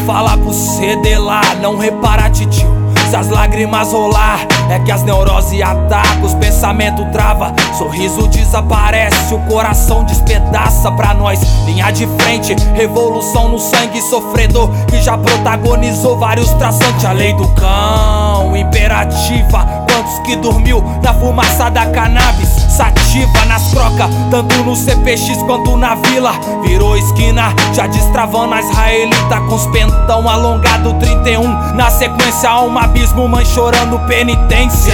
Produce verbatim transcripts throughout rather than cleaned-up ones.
falar pro cê de lá, não repara, titio. Se as lágrimas rolar, é que as neuroses atacam, os pensamentos trava, sorriso desaparece, o coração despedaça pra nós. Linha de frente, revolução no sangue sofredor, que já protagonizou vários traçantes. A lei do cão, imperativa. Quantos que dormiu na fumaça da cannabis sativa nas crocas, tanto no C P X quanto na vila. Virou esquina, já destravando a israelita com os pentão alongado trinta e um. Na sequência um abismo, mãe chorando penitência.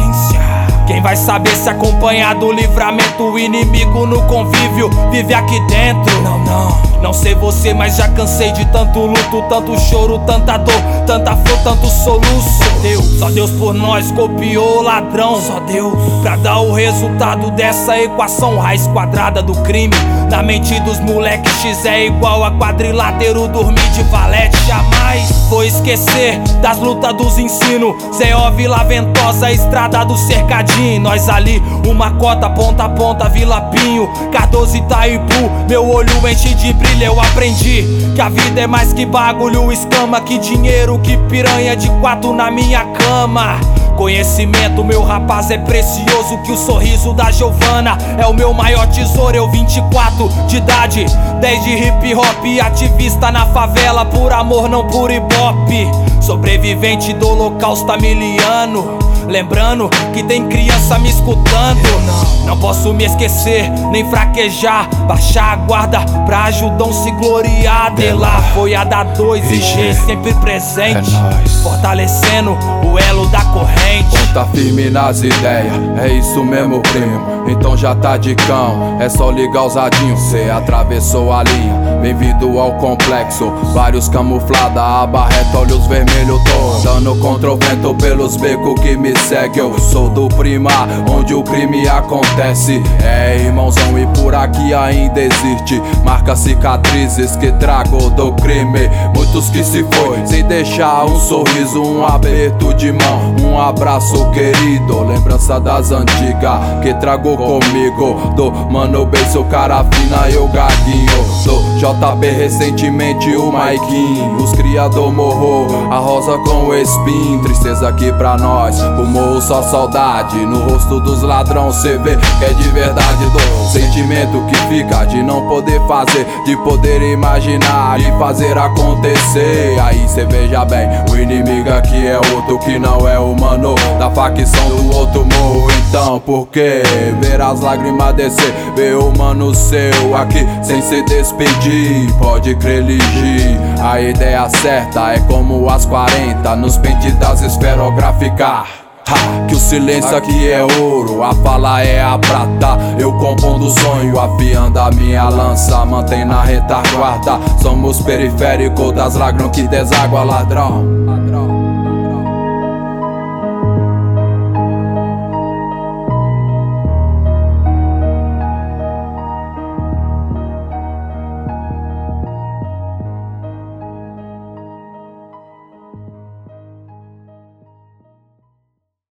Quem vai saber se acompanhar do livramento, o inimigo no convívio vive aqui dentro. Não, não, não sei você, mas já cansei de tanto luto, tanto choro, tanta dor, tanta flor, tanto soluço. Deus, só Deus por nós copiou o ladrão. Só Deus pra dar o resultado dessa equação. Raiz quadrada do crime na mente dos moleques. X é igual a quadrilátero, dormir de valete. Jamais vou esquecer das lutas dos ensinos. Zé Ó, Vila Ventosa, estrada do cercadinho. Nós ali, uma cota, ponta a ponta, Vila Pinho, Cardoso e Itaipu. Meu olho enche de brilho, eu aprendi que a vida é mais que bagulho, escama, que dinheiro, que piranha de quatro na minha cama. Conhecimento, meu rapaz, é precioso, que o sorriso da Giovana é o meu maior tesouro. Eu vinte e quatro de idade, dez de hip hop, ativista na favela, por amor não por ibope. Sobrevivente do holocausto amiliano, lembrando que tem criança me escutando. Não, não posso me esquecer, nem fraquejar, baixar a guarda pra ajudar se gloriar. De lá foi a da dois e G sempre presente, fortalecendo o elo da corrente. Tá firme nas ideias, é isso mesmo, primo. Então já tá de cão, é só ligar os radinhos. Cê atravessou a linha, bem-vindo ao complexo. Vários camuflada, a barreta, olhos vermelhos. Tô andando contra o vento pelos becos que me segue. Eu sou do Prima, onde o crime acontece. É, irmãozão, e por aqui ainda existe marcas, cicatrizes que trago do crime. Muitos que se foi, sem deixar um sorriso, um aperto de mão, um abraço querido, lembrança das antigas que trago comigo. Do Mano Bem, sou cara fina, eu gaguinho. Do J B, recentemente o Maiquinho. Os criador morrou, a rosa com o espinho. Tristeza aqui pra nós, o morro só saudade. No rosto dos ladrão cê vê que é de verdade. Do sentimento que fica de não poder fazer, de poder imaginar e fazer acontecer. Aí cê veja bem, o inimigo aqui é outro que não é humano, da facção do outro morro. Então por que ver as lágrimas descer, ver o mano seu aqui sem se despedir? Pode crer, ligir, a ideia certa é como as quarenta nos pentes das esferográficas. Ha, que o silêncio aqui é ouro, a fala é a prata. Eu compondo o sonho, afiando a minha lança, mantém na retaguarda. Somos periféricos das lágrimas que deságua ladrão.